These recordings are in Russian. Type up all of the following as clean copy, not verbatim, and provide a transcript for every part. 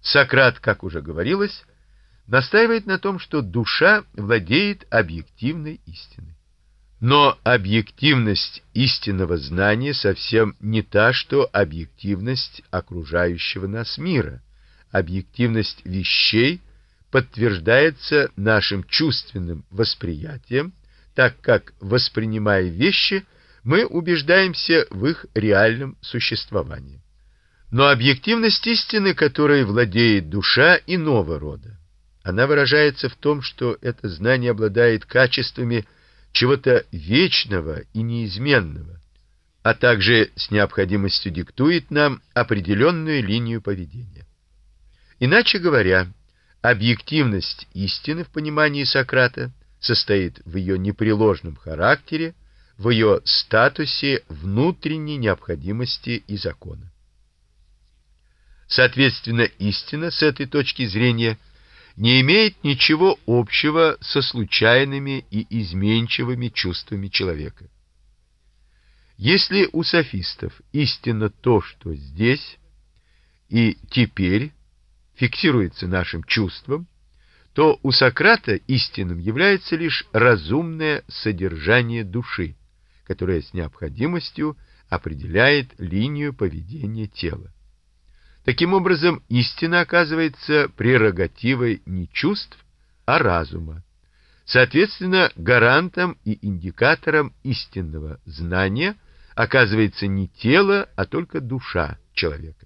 Сократ, как уже говорилось, настаивает на том, что душа владеет объективной истиной. Но объективность истинного знания совсем не та, что объективность окружающего нас мира. Объективность вещей подтверждается нашим чувственным восприятием, так как, воспринимая вещи, мы убеждаемся в их реальном существовании. Но объективность истины, которой владеет душа, иного рода. Она выражается в том, что это знание обладает качествами чего-то вечного и неизменного, а также с необходимостью диктует нам определенную линию поведения. Иначе говоря, объективность истины в понимании Сократа состоит в ее непреложном характере, в ее статусе внутренней необходимости и закона. Соответственно, истина с этой точки зрения не имеет ничего общего со случайными и изменчивыми чувствами человека. Если у софистов истина то, что здесь и теперь фиксируется нашим чувством, то у Сократа истинным является лишь разумное содержание души, которое с необходимостью определяет линию поведения тела. Таким образом, истина оказывается прерогативой не чувств, а разума. Соответственно, гарантом и индикатором истинного знания оказывается не тело, а только душа человека.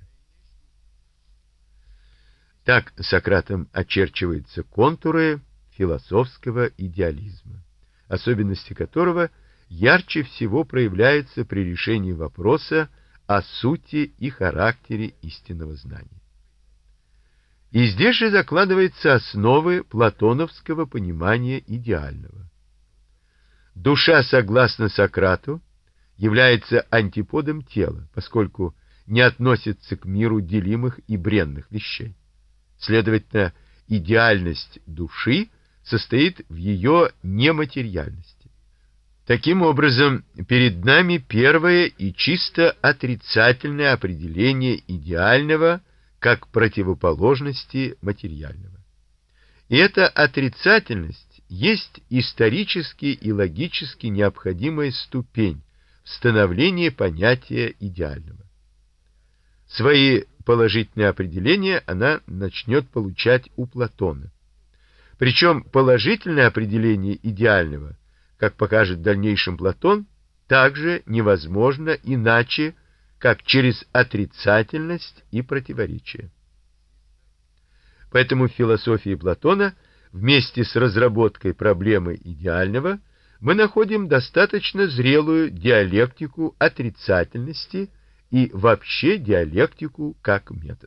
Так Сократом очерчиваются контуры философского идеализма, особенности которого ярче всего проявляются при решении вопроса о сути и характере истинного знания. И здесь же закладываются основы платоновского понимания идеального. Душа, согласно Сократу, является антиподом тела, поскольку не относится к миру делимых и бренных вещей. Следовательно, идеальность души состоит в ее нематериальности. Таким образом, перед нами первое и чисто отрицательное определение идеального как противоположности материального. И эта отрицательность есть исторически и логически необходимая ступень в становлении понятия идеального. Свои положительные определения она начнет получать у Платона. Причем положительное определение идеального, как покажет в дальнейшем Платон, также невозможно иначе, как через отрицательность и противоречие. Поэтому в философии Платона вместе с разработкой проблемы идеального мы находим достаточно зрелую диалектику отрицательности и вообще диалектику как метод.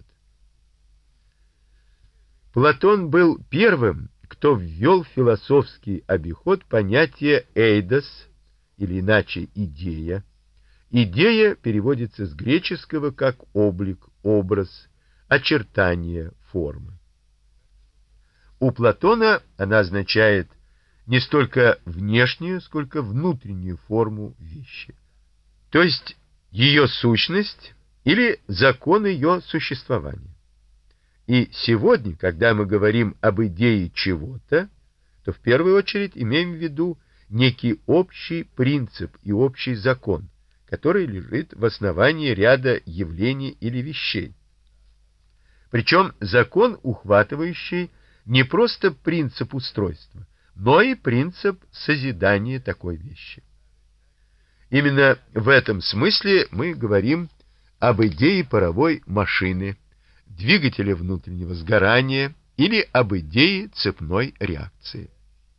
Платон был первым, кто ввел в философский обиход понятие эйдос, или иначе идея. Идея переводится с греческого как облик, образ, очертание, форма. У Платона она означает не столько внешнюю, сколько внутреннюю форму вещи. То есть ее сущность или закон ее существования. И сегодня, когда мы говорим об идее чего-то, то в первую очередь имеем в виду некий общий принцип и общий закон, который лежит в основании ряда явлений или вещей. Причем закон, ухватывающий не просто принцип устройства, но и принцип созидания такой вещи. Именно в этом смысле мы говорим об идее паровой машины, двигателя внутреннего сгорания или об идее цепной реакции.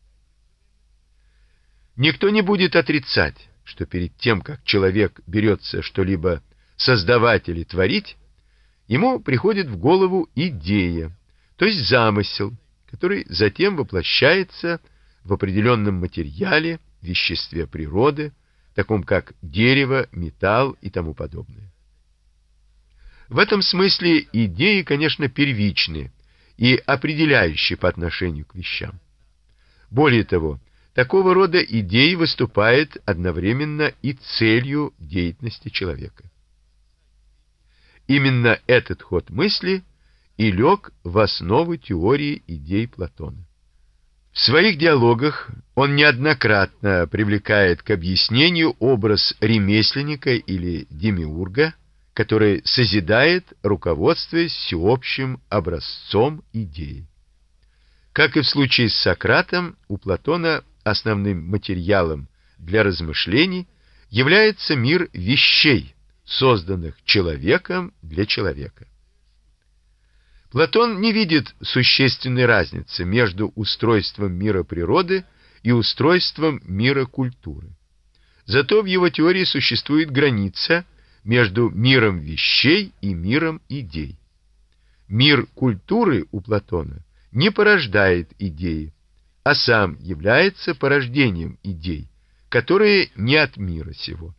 Никто не будет отрицать, что перед тем, как человек берется что-либо создавать или творить, ему приходит в голову идея, то есть замысел, который затем воплощается в определенном материале, веществе природы, таком как дерево, металл и тому подобное. В этом смысле идеи, конечно, первичны и определяющие по отношению к вещам. Более того, такого рода идеи выступают одновременно и целью деятельности человека. Именно этот ход мысли и лег в основу теории идей Платона. В своих диалогах он неоднократно привлекает к объяснению образ ремесленника или демиурга, который созидает, руководствуясь всеобщим образцом идеи. Как и в случае с Сократом, у Платона основным материалом для размышлений является мир вещей, созданных человеком для человека. Платон не видит существенной разницы между устройством мира природы и устройством мира культуры. Зато в его теории существует граница между миром вещей и миром идей. Мир культуры у Платона не порождает идеи, а сам является порождением идей, которые не от мира сего.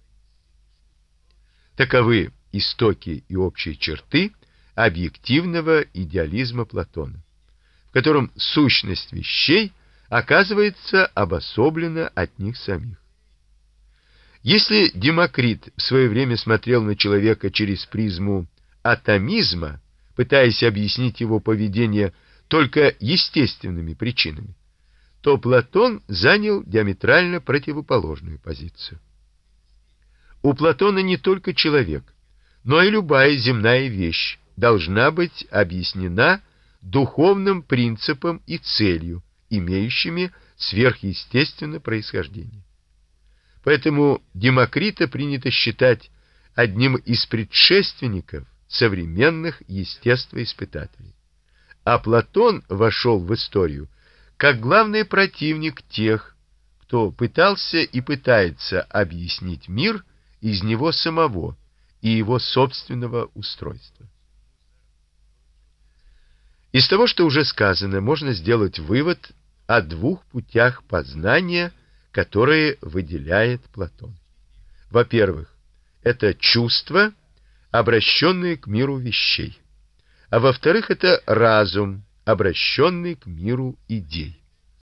Таковы истоки и общие черты объективного идеализма Платона, в котором сущность вещей оказывается обособлена от них самих. Если Демокрит в свое время смотрел на человека через призму атомизма, пытаясь объяснить его поведение только естественными причинами, то Платон занял диаметрально противоположную позицию. У Платона не только человек, но и любая земная вещь должна быть объяснена духовным принципом и целью, имеющими сверхъестественное происхождение. Поэтому Демокрита принято считать одним из предшественников современных естествоиспытателей. А Платон вошел в историю как главный противник тех, кто пытался и пытается объяснить мир из него самого и его собственного устройства. Из того, что уже сказано, можно сделать вывод о двух путях познания, которые выделяет Платон. Во-первых, это чувства, обращенные к миру вещей, а во-вторых, это разум, обращенный к миру идей.